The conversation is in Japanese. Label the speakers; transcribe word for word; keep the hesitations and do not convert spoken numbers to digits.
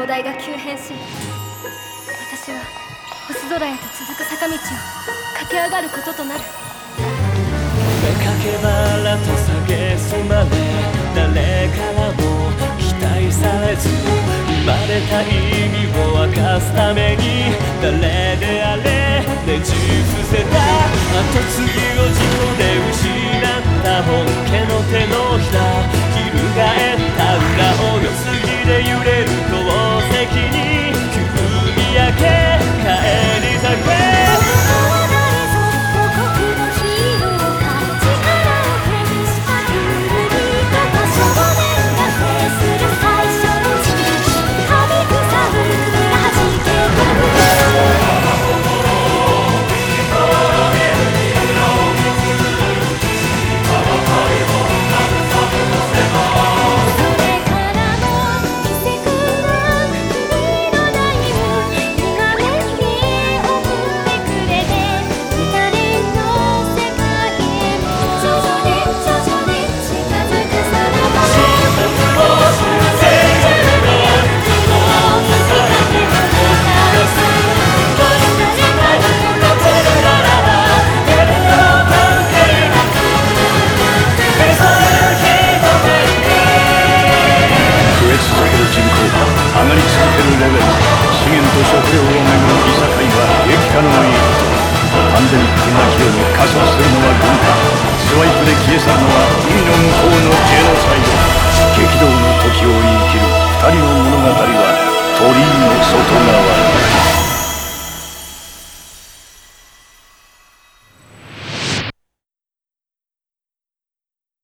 Speaker 1: 台が急変し、私は星空へと続く坂道を駆け上がることとなる。
Speaker 2: かけばらと蔑まれ、誰からも期待されず、生まれた意味を明かすために誰であれねじ伏せた後継ぎを事故で失った本家の手のひら、翻った裏を四つ木で揺れる鉱石に急に焼け返り咲け。
Speaker 3: 食料をめぐるいさかいは激化の上、パンデミックな火を加速するのは軍艦、スワイプで消え去るのは海の向こうのジェノサイド。激動の時を生きる二人の物語は鳥居の外側。